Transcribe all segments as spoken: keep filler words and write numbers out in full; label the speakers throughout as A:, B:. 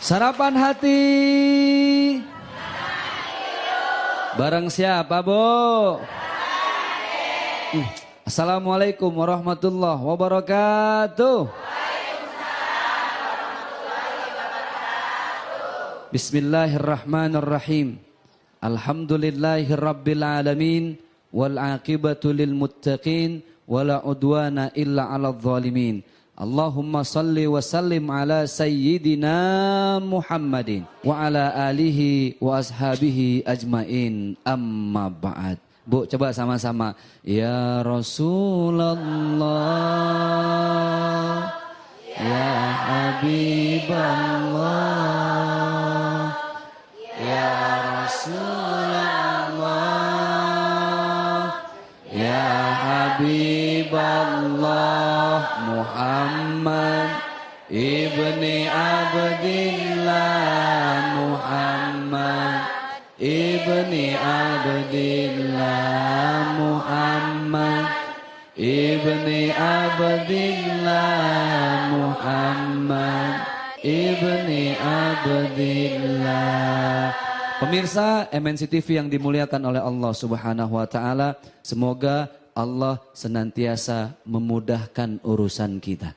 A: Sarapan hati. Bareng siapa, Bu? Uh, Assalamualaikum warahmatullahi wabarakatuh. Bismillahirrahmanirrahim. Alhamdulillahirabbil alamin wal aqibatu lil muttaqin wala udwana illa 'alal zalimin. Allahumma salli wa sallim ala sayyidina Muhammadin wa ala alihi wa ashabihi ajmain, amma ba'd. Bu, coba sama-sama. Ya Rasulullah, ya Habiballah, ya Rasulullah, ya Habiballah, Muhammad ibni Abdillah, Muhammad ibni Abdillah, Muhammad ibni Abdillah, Muhammad ibni Abdillah. Pemirsa M N C T V yang dimuliakan oleh Allah Subhanahu wa taala, semoga Allah senantiasa memudahkan urusan kita.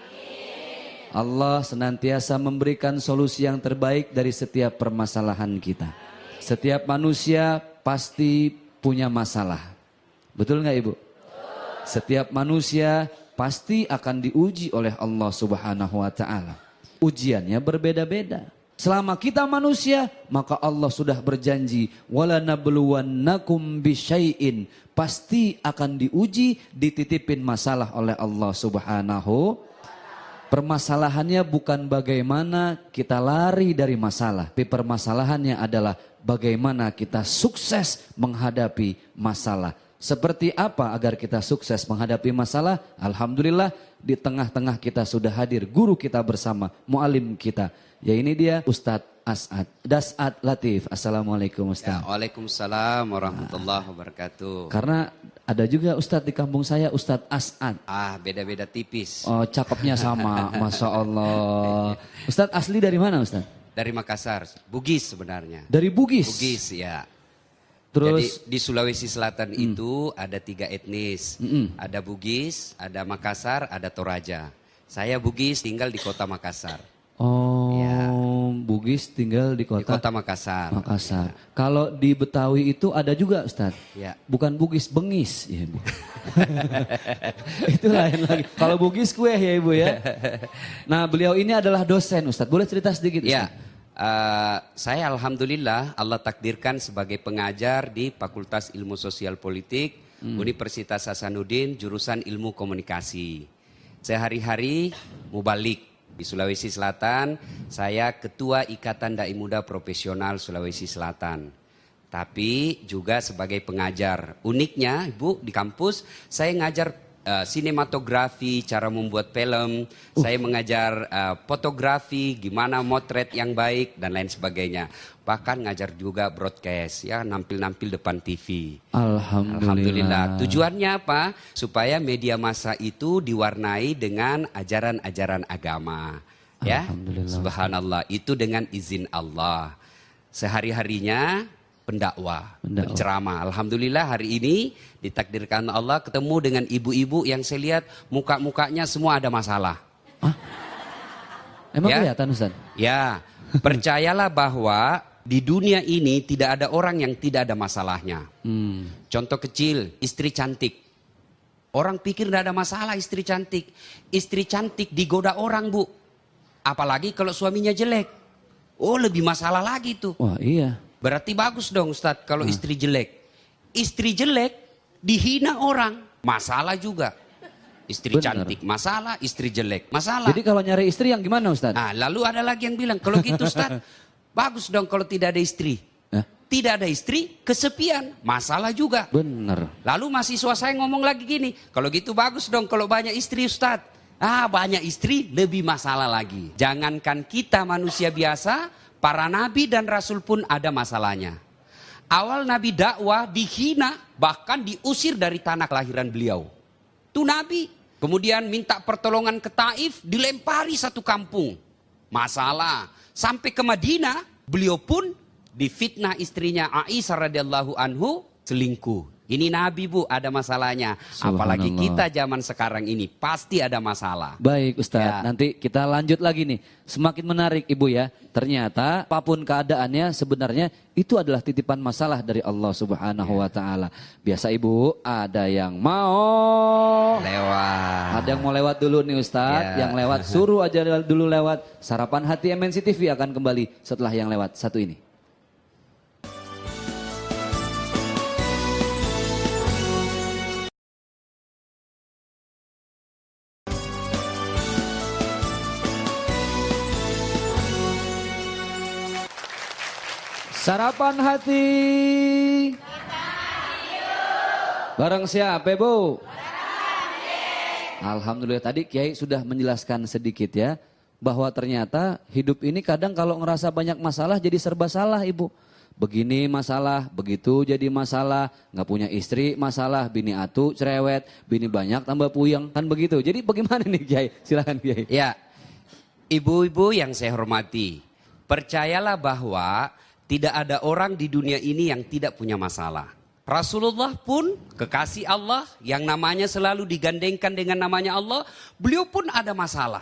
A: Allah senantiasa memberikan solusi yang terbaik dari setiap permasalahan kita. Setiap manusia pasti punya masalah. Betul nggak Ibu? Setiap manusia pasti akan diuji oleh Allah Subhanahu wa taala. Ujiannya berbeda-beda. Selama kita manusia, maka Allah sudah berjanji, wala nabluwannakum bisyai'in, pasti akan diuji, dititipin masalah oleh Allah Subhanahu. Permasalahannya bukan bagaimana kita lari dari masalah, tapi permasalahannya adalah bagaimana kita sukses menghadapi masalah. Seperti apa agar kita sukses menghadapi masalah? Alhamdulillah di tengah-tengah kita sudah hadir guru kita bersama, mualim kita. Ya ini dia Ustadz As'ad, Das'ad Latif. Assalamualaikum Ustadz.
B: Ya, waalaikumsalam warahmatullahi wabarakatuh.
A: Karena ada juga Ustadz di kampung saya, Ustadz As'ad.
B: Ah, beda-beda tipis.
A: Oh, cakepnya sama, Masya Allah. Ustadz asli dari mana Ustadz?
B: Dari Makassar, Bugis sebenarnya.
A: Dari Bugis?
B: Bugis ya.
A: Terus
B: jadi di Sulawesi Selatan hmm. itu ada tiga etnis. Hmm. Ada Bugis, ada Makassar, ada Toraja. Saya Bugis tinggal di kota Makassar.
A: Oh, ya. Bugis tinggal di kota,
B: di kota Makassar.
A: Makassar. Ya. Kalau di Betawi itu ada juga Ustadz.
B: Ya.
A: Bukan Bugis, Bengis. Ya, Bu. Itu lain lagi. Kalau Bugis kue ya Ibu ya. Nah beliau ini adalah dosen Ustadz. Boleh cerita sedikit Ustadz?
B: Ya. Uh, saya alhamdulillah Allah takdirkan sebagai pengajar di Fakultas Ilmu Sosial Politik hmm. Universitas Hasanuddin jurusan Ilmu Komunikasi. Sehari-hari mubalik di Sulawesi Selatan, saya ketua Ikatan Dai Muda Profesional Sulawesi Selatan. Tapi juga sebagai pengajar. Uniknya Ibu di kampus saya ngajar Uh, sinematografi, cara membuat film, uh. saya mengajar uh, fotografi, gimana motret yang baik dan lain sebagainya. Bahkan ngajar juga broadcast, ya nampil-nampil depan T V.
A: Alhamdulillah.
B: Alhamdulillah. Tujuannya apa? Supaya media massa itu diwarnai dengan ajaran-ajaran agama. Ya, subhanallah. Itu dengan izin Allah. Sehari-harinya pendakwah,
A: pendakwah,
B: penceramah. Alhamdulillah hari ini ditakdirkan Allah ketemu dengan ibu-ibu yang saya lihat muka-mukanya semua ada masalah.
A: Hah? Emang
B: ya?
A: Kelihatan Ustaz?
B: Ya, percayalah bahwa di dunia ini tidak ada orang yang tidak ada masalahnya. Hmm. Contoh kecil, istri cantik. Orang pikir tidak ada masalah istri cantik. Istri cantik digoda orang Bu. Apalagi kalau suaminya jelek. Oh lebih masalah lagi tuh.
A: Wah iya.
B: Berarti bagus dong Ustadz kalau hmm. istri jelek. Istri jelek dihina orang, masalah juga. Istri Benar. cantik masalah, istri jelek masalah.
A: Jadi kalau nyari istri yang gimana Ustadz?
B: Nah lalu ada lagi yang bilang, kalau gitu Ustadz, bagus dong kalau tidak ada istri. Eh? Tidak ada istri, kesepian, masalah juga.
A: Benar.
B: Lalu mahasiswa saya ngomong lagi gini, kalau gitu bagus dong kalau banyak istri Ustadz. Ah banyak istri, lebih masalah lagi. Jangankan kita manusia biasa, para nabi dan rasul pun ada masalahnya. Awal nabi dakwah dihina, bahkan diusir dari tanah kelahiran beliau. Itu nabi. Kemudian minta pertolongan ke Taif, dilempari satu kampung. masalah. Sampai ke Madinah, beliau pun difitnah istrinya Aisyah radhiyallahu anhu selingkuh. Ini Nabi Bu, ada masalahnya. Apalagi kita zaman sekarang ini pasti ada masalah.
A: Baik Ustadz, ya. Nanti kita lanjut lagi nih. Semakin menarik Ibu ya. Ternyata apapun keadaannya sebenarnya itu adalah titipan masalah dari Allah Subhanahu wa taala. Biasa Ibu, ada yang mau
B: lewat.
A: Ada yang mau lewat dulu nih Ustadz. Ya. Yang lewat suruh aja dulu lewat. Sarapan Hati M N C T V akan kembali setelah yang lewat satu ini. Sarapan Hati. Bareng siapa Bu? Alhamdulillah tadi Kiai sudah menjelaskan sedikit ya. Bahwa ternyata hidup ini kadang kalau ngerasa banyak masalah jadi serba salah Ibu. Begini masalah, begitu jadi masalah. Gak punya istri masalah, bini atu cerewet, bini banyak tambah puyeng. Kan begitu. Jadi bagaimana nih Kiai? Silakan Kiai.
B: Ya, ibu-ibu yang saya hormati. Percayalah bahwa tidak ada orang di dunia ini yang tidak punya masalah. Rasulullah pun kekasih Allah yang namanya selalu digandengkan dengan namanya Allah. Beliau pun ada masalah.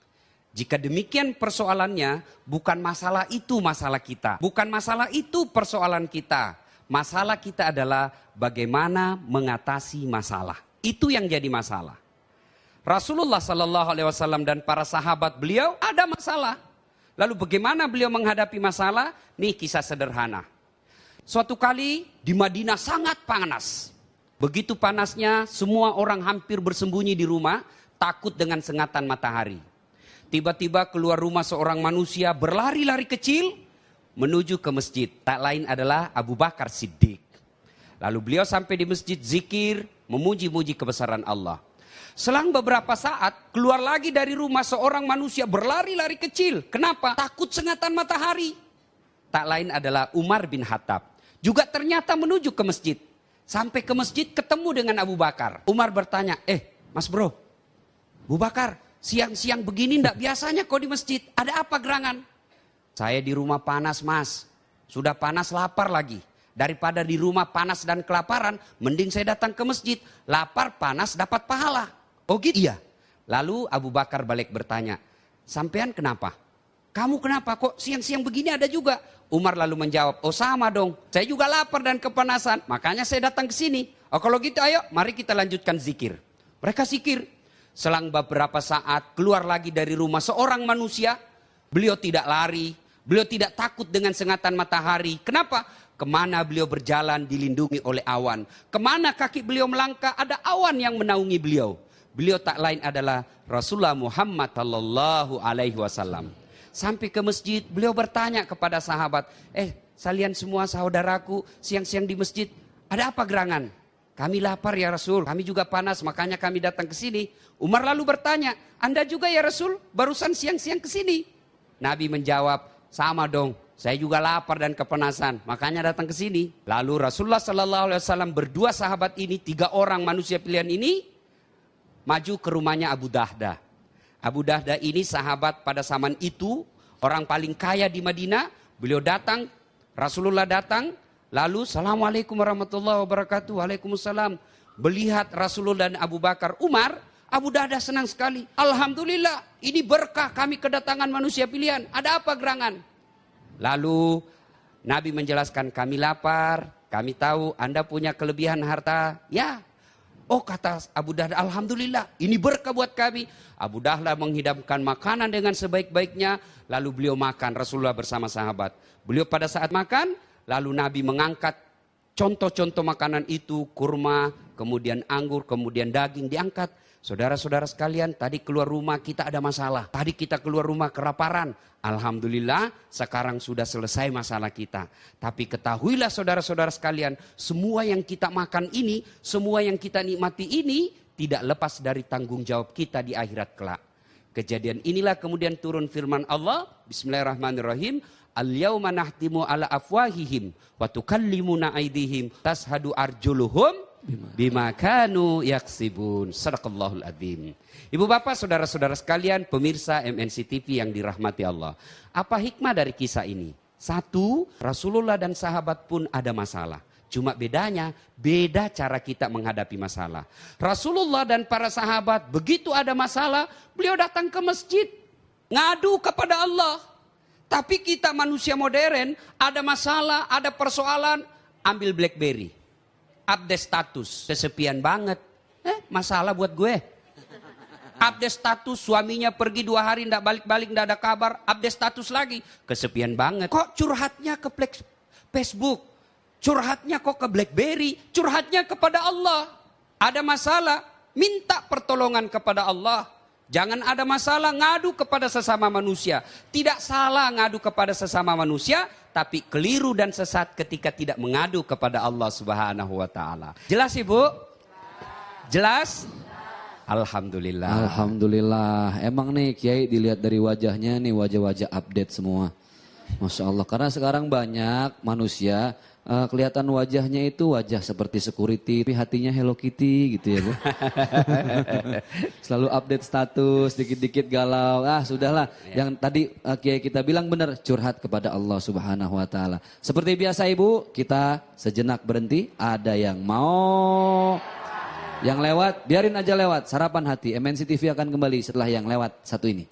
B: Jika demikian persoalannya, bukan masalah itu masalah kita. Bukan masalah itu persoalan kita. Masalah kita adalah bagaimana mengatasi masalah. Itu yang jadi masalah. Rasulullah Sallallahu Alaihi Wasallam dan para sahabat beliau ada masalah. Lalu bagaimana beliau menghadapi masalah? Nih kisah sederhana. Suatu kali di Madinah sangat panas. Begitu panasnya semua orang hampir bersembunyi di rumah. Takut dengan sengatan matahari. Tiba-tiba keluar rumah seorang manusia berlari-lari kecil. Menuju ke masjid. Tak lain adalah Abu Bakar Siddiq. Lalu beliau sampai di masjid zikir. Memuji-muji kebesaran Allah. Selang beberapa saat keluar lagi dari rumah seorang manusia berlari-lari kecil. Kenapa? Takut sengatan matahari. Tak lain adalah Umar bin Khattab. Juga ternyata menuju ke masjid. Sampai ke masjid ketemu dengan Abu Bakar. Umar bertanya, eh mas bro, Abu Bakar siang-siang begini ndak biasanya kau di masjid. Ada apa gerangan? Saya di rumah panas mas. Sudah panas lapar lagi. Daripada di rumah panas dan kelaparan, mending saya datang ke masjid. Lapar panas dapat pahala. Oh gitu? Iya. Lalu Abu Bakar balik bertanya, sampean kenapa? Kamu kenapa? Kok siang-siang begini ada juga? Umar lalu menjawab, oh sama dong. Saya juga lapar dan kepanasan. Makanya saya datang ke sini. Oh kalau gitu ayo mari kita lanjutkan zikir. Mereka zikir. Selang beberapa saat keluar lagi dari rumah seorang manusia. Beliau tidak lari. Beliau tidak takut dengan sengatan matahari. Kenapa? Kemana beliau berjalan dilindungi oleh awan. Kemana kaki beliau melangkah ada awan yang menaungi beliau. Beliau tak lain adalah Rasulullah Muhammad Sallallahu Alaihi Wasallam. Sampai ke masjid, beliau bertanya kepada sahabat, eh kalian semua saudaraku siang-siang di masjid, ada apa gerangan? Kami lapar ya Rasul, kami juga panas, makanya kami datang ke sini. Umar lalu bertanya, Anda juga ya Rasul, barusan siang-siang ke sini? Nabi menjawab, sama dong, saya juga lapar dan kepanasan, makanya datang ke sini. Lalu Rasulullah Sallallahu Alaihi Wasallam berdua sahabat ini, tiga orang manusia pilihan ini, maju ke rumahnya Abu Dahdah. Abu Dahdah ini sahabat pada zaman itu, orang paling kaya di Madinah. Beliau datang, Rasulullah datang, lalu Assalamualaikum warahmatullahi wabarakatuh. Waalaikumsalam. Melihat Rasulullah dan Abu Bakar, Umar, Abu Dahdah senang sekali. Alhamdulillah, ini berkah kami kedatangan manusia pilihan. Ada apa gerangan? Lalu Nabi menjelaskan, kami lapar, kami tahu Anda punya kelebihan harta. Ya. Oh kata Abu Dahdah, Alhamdulillah ini berkah buat kami. Abu Dahdah menghidangkan makanan dengan sebaik-baiknya. Lalu beliau makan, Rasulullah bersama sahabat. Beliau pada saat makan, lalu Nabi mengangkat contoh-contoh makanan itu. Kurma, kemudian anggur, kemudian daging diangkat. Saudara-saudara sekalian, tadi keluar rumah kita ada masalah. Tadi kita keluar rumah kelaparan. Alhamdulillah sekarang sudah selesai masalah kita. Tapi ketahuilah saudara-saudara sekalian, semua yang kita makan ini, semua yang kita nikmati ini tidak lepas dari tanggung jawab kita di akhirat kelak. Kejadian inilah kemudian turun firman Allah, Bismillahirrahmanirrahim. Al-yawma nahtimu ala afwahihim wa tukallimuna aydihim tashhadu arjuluhum bima kanu yaksibun. Sadaqallahul adzim. Ibu bapak, saudara-saudara sekalian, pemirsa M N C T V yang dirahmati Allah. Apa hikmah dari kisah ini? Satu, Rasulullah dan sahabat pun ada masalah. Cuma bedanya, beda cara kita menghadapi masalah. Rasulullah dan para sahabat begitu ada masalah, beliau datang ke masjid, ngadu kepada Allah. Tapi kita manusia modern, ada masalah, ada persoalan, ambil BlackBerry. Update status, kesepian banget. Eh, masalah buat gue. Update status, suaminya pergi dua hari, ndak balik-balik, ndak ada kabar. Update status lagi, kesepian banget. Kok curhatnya ke Facebook? Curhatnya kok ke BlackBerry? Curhatnya kepada Allah. Ada masalah, minta pertolongan kepada Allah. Jangan ada masalah, ngadu kepada sesama manusia. Tidak salah ngadu kepada sesama manusia, tapi keliru dan sesat ketika tidak mengadu kepada Allah Subhanahu wa taala. Jelas Ibu? Jelas? Alhamdulillah.
A: Alhamdulillah. Emang nih Kiai dilihat dari wajahnya nih, wajah-wajah update semua. Masya Allah. Karena sekarang banyak manusia uh, kelihatan wajahnya itu wajah seperti security, tapi hatinya Hello Kitty gitu ya Bu. Selalu update status, dikit-dikit galau. Ah sudahlah, ya. Yang tadi uh, Kiai kita bilang benar, curhat kepada Allah Subhanahu wa taala. Seperti biasa Ibu, kita sejenak berhenti. Ada yang mau, yang lewat, biarin aja lewat. Sarapan hati, M N C T V akan kembali setelah yang lewat satu ini.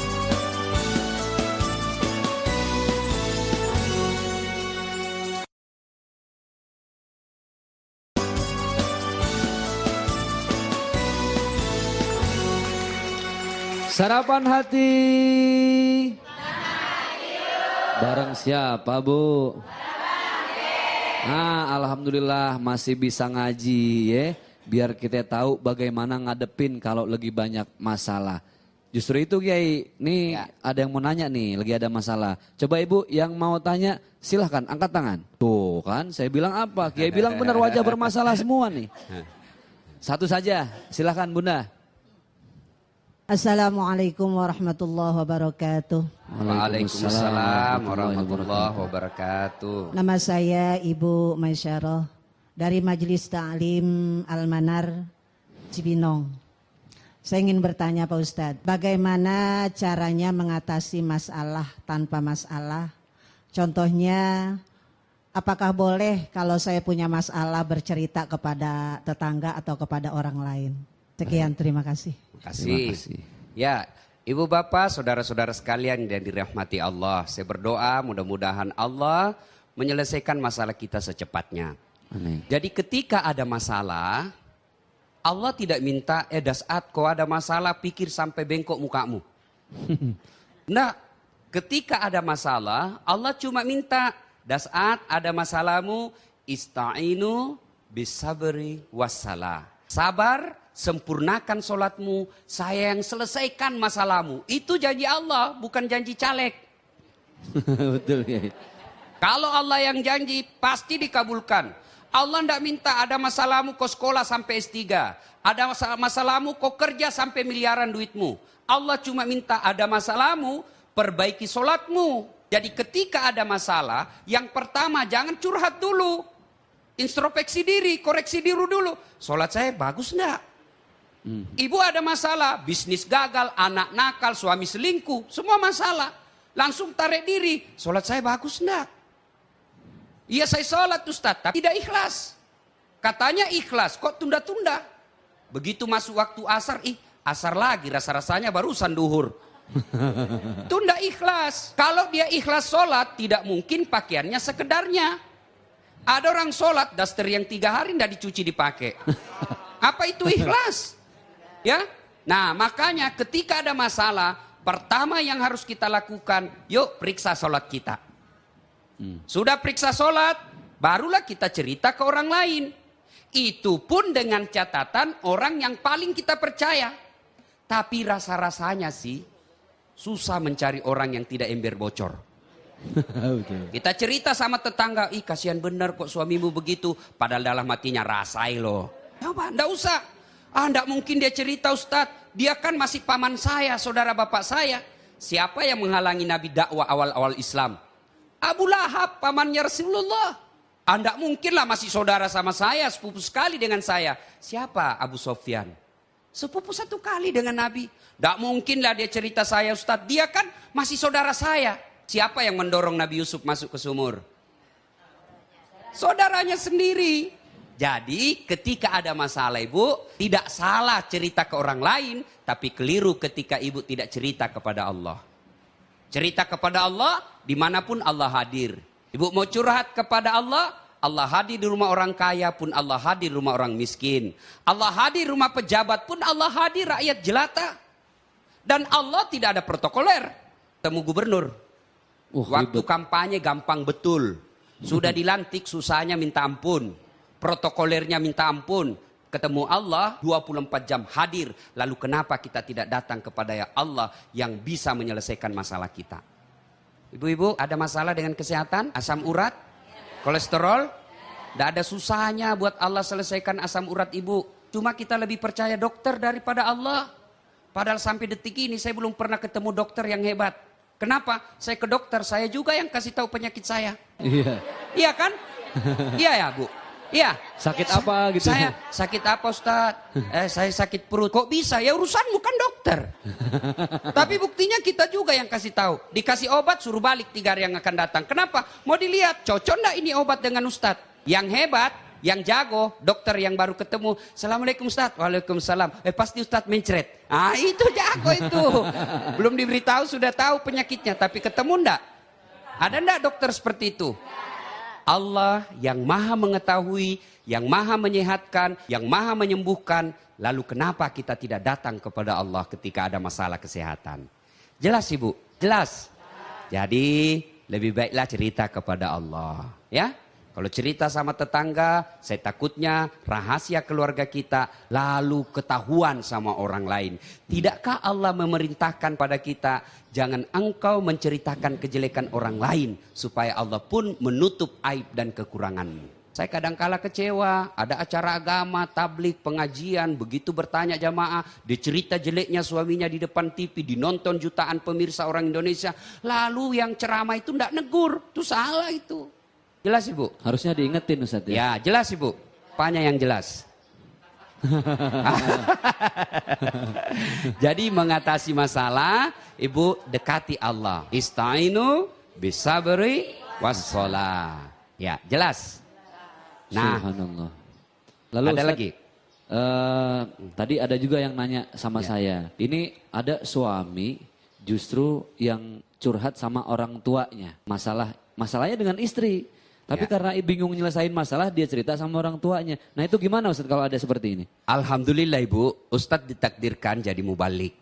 A: Sarapan hati. Bareng siapa Bu? Nah, alhamdulillah masih bisa ngaji ya. Biar kita tahu bagaimana ngadepin kalau lagi banyak masalah. Justru itu Kiai, nih ya. Ada yang mau nanya nih, lagi ada masalah. Coba Ibu yang mau tanya silahkan angkat tangan. Tuh kan, saya bilang apa? Kiai bilang benar wajah bermasalah semua nih. Satu saja, silahkan Bunda.
C: Assalamualaikum warahmatullahi wabarakatuh.
B: Waalaikumsalam warahmatullahi wabarakatuh.
C: Nama saya Ibu Maisyarah dari Majelis Ta'lim Al-Manar Cibinong. Saya ingin bertanya Pak Ustadz, bagaimana caranya mengatasi masalah tanpa masalah? Contohnya, apakah boleh kalau saya punya masalah bercerita kepada tetangga atau kepada orang lain? Sekian, terima kasih.
B: Terima kasih. Terima kasih. Ya, Ibu Bapak, saudara-saudara sekalian yang dirahmati Allah. Saya berdoa mudah-mudahan Allah menyelesaikan masalah kita secepatnya. Amin. Jadi ketika ada masalah, Allah tidak minta, eh dasat kau ada masalah pikir sampai bengkok mukamu. Nah, ketika ada masalah, Allah cuma minta, dasat ada masalahmu, ista'inu bisabri wassalah. Sabar, sempurnakan sholatmu, saya yang selesaikan masalahmu. Itu janji Allah, bukan janji caleg.
A: Betul ya.
B: Kalau Allah yang janji, pasti dikabulkan. Allah tidak minta ada masalahmu kau sekolah sampai S tiga. Ada masalahmu kau kerja sampai miliaran duitmu. Allah cuma minta ada masalahmu, perbaiki sholatmu. Jadi ketika ada masalah, yang pertama jangan curhat dulu. Introspeksi diri, koreksi diri dulu. Sholat saya bagus enggak? Hmm. Ibu ada masalah, bisnis gagal, anak nakal, suami selingkuh, semua masalah. Langsung tarik diri, sholat saya bagus enggak? Iya saya sholat Ustaz, tapi tidak ikhlas. Katanya ikhlas, kok tunda-tunda? Begitu masuk waktu asar, ih asar lagi, rasa-rasanya barusan duhur. Tunda ikhlas. Kalau dia ikhlas sholat, tidak mungkin pakaiannya sekedarnya. Ada orang sholat, daster yang tiga hari tidak dicuci dipakai. Apa itu ikhlas? Ya, nah makanya ketika ada masalah, pertama yang harus kita lakukan, yuk periksa sholat kita. Hmm. Sudah periksa sholat, barulah kita cerita ke orang lain. Itu pun dengan catatan orang yang paling kita percaya. Tapi rasa-rasanya sih, susah mencari orang yang tidak ember bocor. Kita cerita sama tetangga, ih kasihan benar kok suamimu begitu. Padahal dalam hatinya rasai loh. Coba, enggak usah. Ah, enggak mungkin dia cerita Ustadz. Dia kan masih paman saya, saudara bapak saya. Siapa yang menghalangi Nabi dakwah awal-awal Islam? Abu Lahab, pamannya Rasulullah. Anda mungkinlah masih saudara sama saya, sepupu sekali dengan saya. Siapa Abu Sofyan? Sepupu satu kali dengan Nabi. Tidak mungkinlah dia cerita saya Ustadz. Dia kan masih saudara saya. Siapa yang mendorong Nabi Yusuf masuk ke sumur? Saudaranya sendiri. Jadi ketika ada masalah ibu, tidak salah cerita ke orang lain. Tapi keliru ketika ibu tidak cerita kepada Allah. Cerita kepada Allah dimanapun Allah hadir. Ibu mau curhat kepada Allah, Allah hadir di rumah orang kaya pun Allah hadir di rumah orang miskin. Allah hadir di rumah pejabat pun Allah hadir rakyat jelata. Dan Allah tidak ada protokoler. Temu gubernur. Uh, Waktu ribet. Kampanye gampang betul. Sudah dilantik susahnya minta ampun. Protokolernya minta ampun. Ketemu Allah dua puluh empat jam hadir. Lalu kenapa kita tidak datang kepada ya Allah yang bisa menyelesaikan masalah kita? Ibu-ibu ada masalah dengan kesehatan? Asam urat? Kolesterol? Tidak ada susahnya buat Allah selesaikan asam urat ibu. Cuma kita lebih percaya dokter daripada Allah. Padahal sampai detik ini saya belum pernah ketemu dokter yang hebat. Kenapa? Saya ke dokter, saya juga yang kasih tahu penyakit saya. Iya. Iya kan? Iya ya Bu? Iya.
A: Sakit apa gitu?
B: Saya sakit apa Ustaz? Eh saya sakit perut. Kok bisa? Ya urusanmu kan dokter. Tapi buktinya kita juga yang kasih tahu. Dikasih obat suruh balik tiga hari yang akan datang. Kenapa? Mau dilihat cocok enggak ini obat dengan Ustaz? Yang hebat, yang jago, dokter yang baru ketemu. Assalamualaikum Ustaz. Waalaikumsalam. Eh pasti Ustaz mencret. Ah itu jago itu. Belum diberitahu sudah tahu penyakitnya. Tapi ketemu enggak? Ada enggak dokter seperti itu? Allah yang maha mengetahui, yang maha menyehatkan, yang maha menyembuhkan. Lalu kenapa kita tidak datang kepada Allah ketika ada masalah kesehatan? Jelas ibu? Jelas. Jadi lebih baiklah cerita kepada Allah. Ya? Kalau cerita sama tetangga, saya takutnya rahasia keluarga kita lalu ketahuan sama orang lain. Tidakkah Allah memerintahkan pada kita, jangan engkau menceritakan kejelekan orang lain supaya Allah pun menutup aib dan kekuranganmu. Saya kadangkala kecewa, ada acara agama, tablik, pengajian, begitu bertanya jamaah, dicerita jeleknya suaminya di depan T V, dinonton jutaan pemirsa orang Indonesia, lalu yang ceramah itu tidak negur, itu salah itu. Jelas ibu?
A: Harusnya diingetin Ustaz ya?
B: Ya jelas ibu, apanya yang jelas? Jadi mengatasi masalah, ibu dekati Allah. Istainu bisabri wassalah. Ya jelas. Nah,
A: Subhanallah. Lalu
B: ada
A: Ustaz,
B: lagi?
A: Uh, tadi ada juga yang nanya sama
B: Ya.
A: saya. Ini ada suami justru yang curhat sama orang tuanya. Masalah masalahnya dengan istri. Tapi
B: Ya.
A: karena bingung nyelesain masalah, dia cerita sama orang tuanya. Nah itu gimana Ustaz kalau ada seperti ini?
B: Alhamdulillah ibu, Ustadz ditakdirkan jadi mubalik.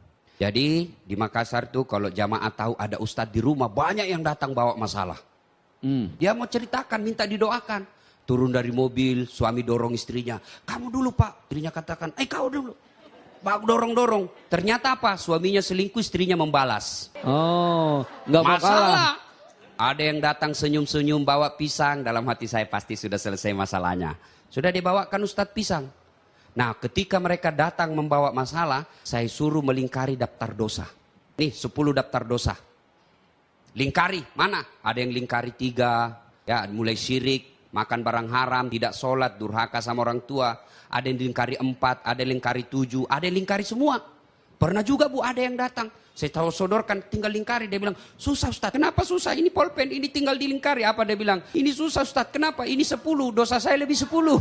B: Jadi di Makassar tuh kalau jamaah tahu ada Ustadz di rumah, banyak yang datang bawa masalah.
A: Hmm.
B: Dia mau ceritakan, minta didoakan. Turun dari mobil, suami dorong istrinya. Kamu dulu pak, istrinya katakan, eh kau dulu. Pak dorong-dorong. Ternyata apa? Suaminya selingkuh, istrinya membalas.
A: Oh, nggak mau kalah.
B: Masalah. Ada yang datang senyum-senyum bawa pisang. Dalam hati saya pasti sudah selesai masalahnya. Sudah dibawakan Ustadz pisang. Nah ketika mereka datang membawa masalah, saya suruh melingkari daftar dosa. Nih sepuluh daftar dosa. Lingkari, mana? Ada yang lingkari tiga. Ya mulai syirik, makan barang haram, tidak sholat, durhaka sama orang tua. Ada yang lingkari empat, ada yang lingkari tujuh, ada yang lingkari semua. Pernah juga bu ada yang datang. Saya tahu sodorkan tinggal lingkari. Dia bilang susah Ustaz. Kenapa susah? Ini pulpen ini tinggal dilingkari. Apa dia bilang? Ini susah Ustaz. Kenapa? Ini sepuluh. Dosa saya lebih sepuluh.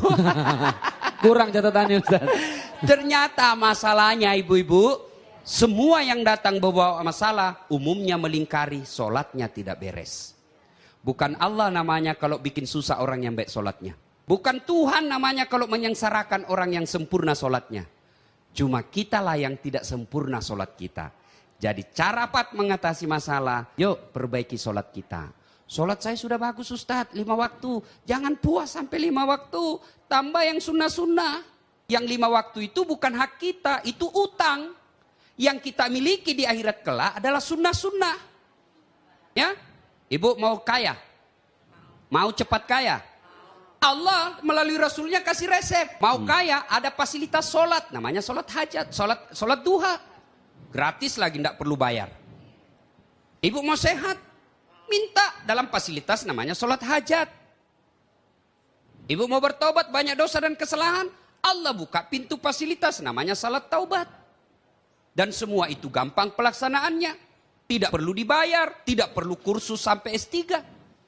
A: Kurang catatannya Ustaz.
B: Ternyata masalahnya ibu-ibu. Semua yang datang bawa masalah. Umumnya melingkari sholatnya tidak beres. Bukan Allah namanya kalau bikin susah orang yang baik sholatnya. Bukan Tuhan namanya kalau menyengsarakan orang yang sempurna sholatnya. Cuma kitalah yang tidak sempurna sholat kita. Jadi cara Pat mengatasi masalah, yuk perbaiki sholat kita. Sholat saya sudah bagus Ustadz, lima waktu. Jangan puas sampai lima waktu, tambah yang sunnah-sunnah. Yang lima waktu itu bukan hak kita, itu utang. Yang kita miliki di akhirat kelak adalah sunnah-sunnah. Ya, ibu mau kaya? Mau cepat kaya? Allah melalui Rasulnya kasih resep. Mau kaya ada fasilitas sholat, namanya sholat hajat, sholat, sholat duha. Gratis lagi, tidak perlu bayar. Ibu mau sehat, minta dalam fasilitas namanya sholat hajat. Ibu mau bertobat banyak dosa dan kesalahan, Allah buka pintu fasilitas namanya salat taubat. Dan semua itu gampang pelaksanaannya. Tidak perlu dibayar, tidak perlu kursus sampai S tiga.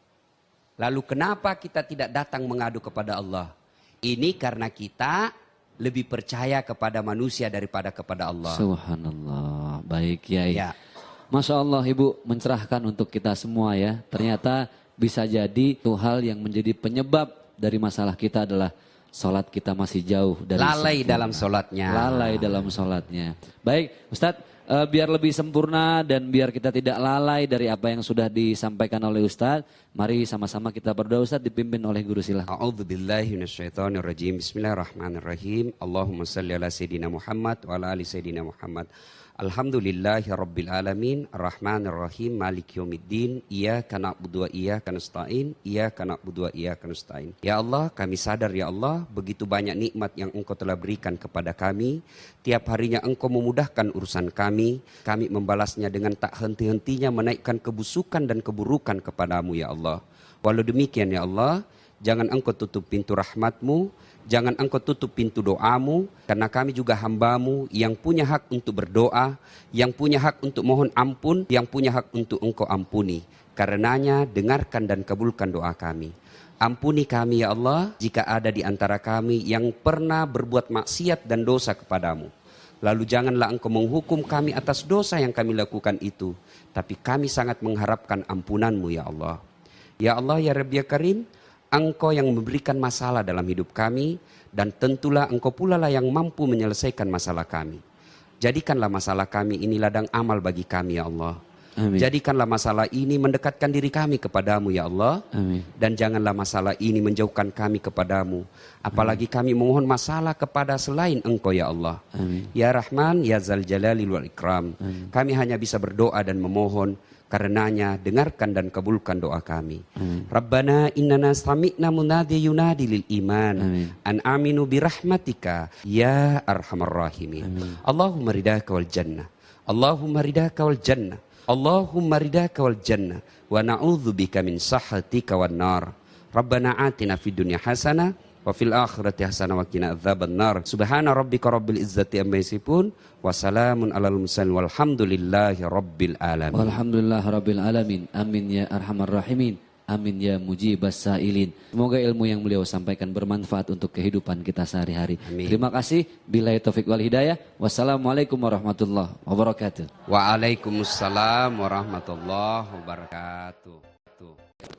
B: Lalu kenapa kita tidak datang mengadu kepada Allah? Ini karena kita lebih percaya kepada manusia daripada kepada Allah.
A: Subhanallah. Baik Kiai.
B: Ya.
A: Masya Allah Ibu mencerahkan untuk kita semua ya. Ternyata bisa jadi itu hal yang menjadi penyebab dari masalah kita adalah sholat kita masih jauh dari
B: lalai
A: sempurna.
B: dalam sholatnya.
A: Lalai dalam sholatnya. Baik Ustadz, uh, biar lebih sempurna dan biar kita tidak lalai dari apa yang sudah disampaikan oleh Ustadz, mari sama-sama kita berdoa. Ustadz dipimpin oleh guru, silahkan.
B: A'udzubillahi minasyaitonirrajim. Bismillahirrahmanirrahim. Allahumma salli ala sayyidina Muhammad wa ala ali sayyidina Muhammad. Alhamdulillahi rabbil alamin, arrahmanir rahim, maliki yaumiddin, iyyaka na'budu wa iyyaka nasta'in, iyyaka na'budu wa iyyaka nasta'in. Ya Allah, kami sadar ya Allah, begitu banyak nikmat yang Engkau telah berikan kepada kami. Tiap harinya Engkau memudahkan urusan kami. Kami membalasnya dengan tak henti-hentinya menaikkan kebusukan dan keburukan kepadamu ya Allah. Walau demikian ya Allah, jangan Engkau tutup pintu rahmat-Mu. Jangan Engkau tutup pintu doamu, karena kami juga hambamu yang punya hak untuk berdoa, yang punya hak untuk mohon ampun, yang punya hak untuk Engkau ampuni. Karenanya dengarkan dan kabulkan doa kami. Ampuni kami ya Allah jika ada di antara kami yang pernah berbuat maksiat dan dosa kepadamu. Lalu janganlah Engkau menghukum kami atas dosa yang kami lakukan itu, tapi kami sangat mengharapkan ampunanmu ya Allah. Ya Allah ya Rabbi ya Karim, Engkau yang memberikan masalah dalam hidup kami, dan tentulah Engkau pula lah yang mampu menyelesaikan masalah kami. Jadikanlah masalah kami ini ladang amal bagi kami ya Allah.
A: Amin.
B: Jadikanlah masalah ini mendekatkan diri kami kepadamu ya Allah.
A: Amin.
B: Dan janganlah masalah ini menjauhkan kami kepadamu. Apalagi Amin. Kami memohon masalah kepada selain Engkau ya Allah.
A: Amin.
B: Ya Rahman, Ya Zal Jalalil wal Ikram.
A: Amin.
B: Kami hanya bisa berdoa dan memohon. Karenanya dengarkan dan kabulkan doa kami. Amin. Rabbana innana sami'na munadi yunadi lil iman. Amin. An aminu birahmatika ya arhamar rahimin. Amin. Allahumma ridaka wal jannah. Allahumma ridaka wal jannah. Allahumma ridaka wal jannah. Wa na'udzubika min sahatika wan nar. Rabbana atina fid dunya hasanah wa fil akhirati hasanah wa qina adzaban nar. Subhana rabbika rabbil izzati amma yasifun. Wassalamun alal mursalin walhamdulillahi rabbil alamin.
A: Walhamdulillah rabbil alamin. Amin ya arhamar rahimin. Amin ya mujibas sa'ilin. Semoga ilmu yang beliau sampaikan bermanfaat untuk kehidupan kita sehari-hari. Terima kasih. Billahi taufik wal hidayah. Wassalamualaikum warahmatullahi wabarakatuh.
B: Waalaikumsalam warahmatullahi wabarakatuh.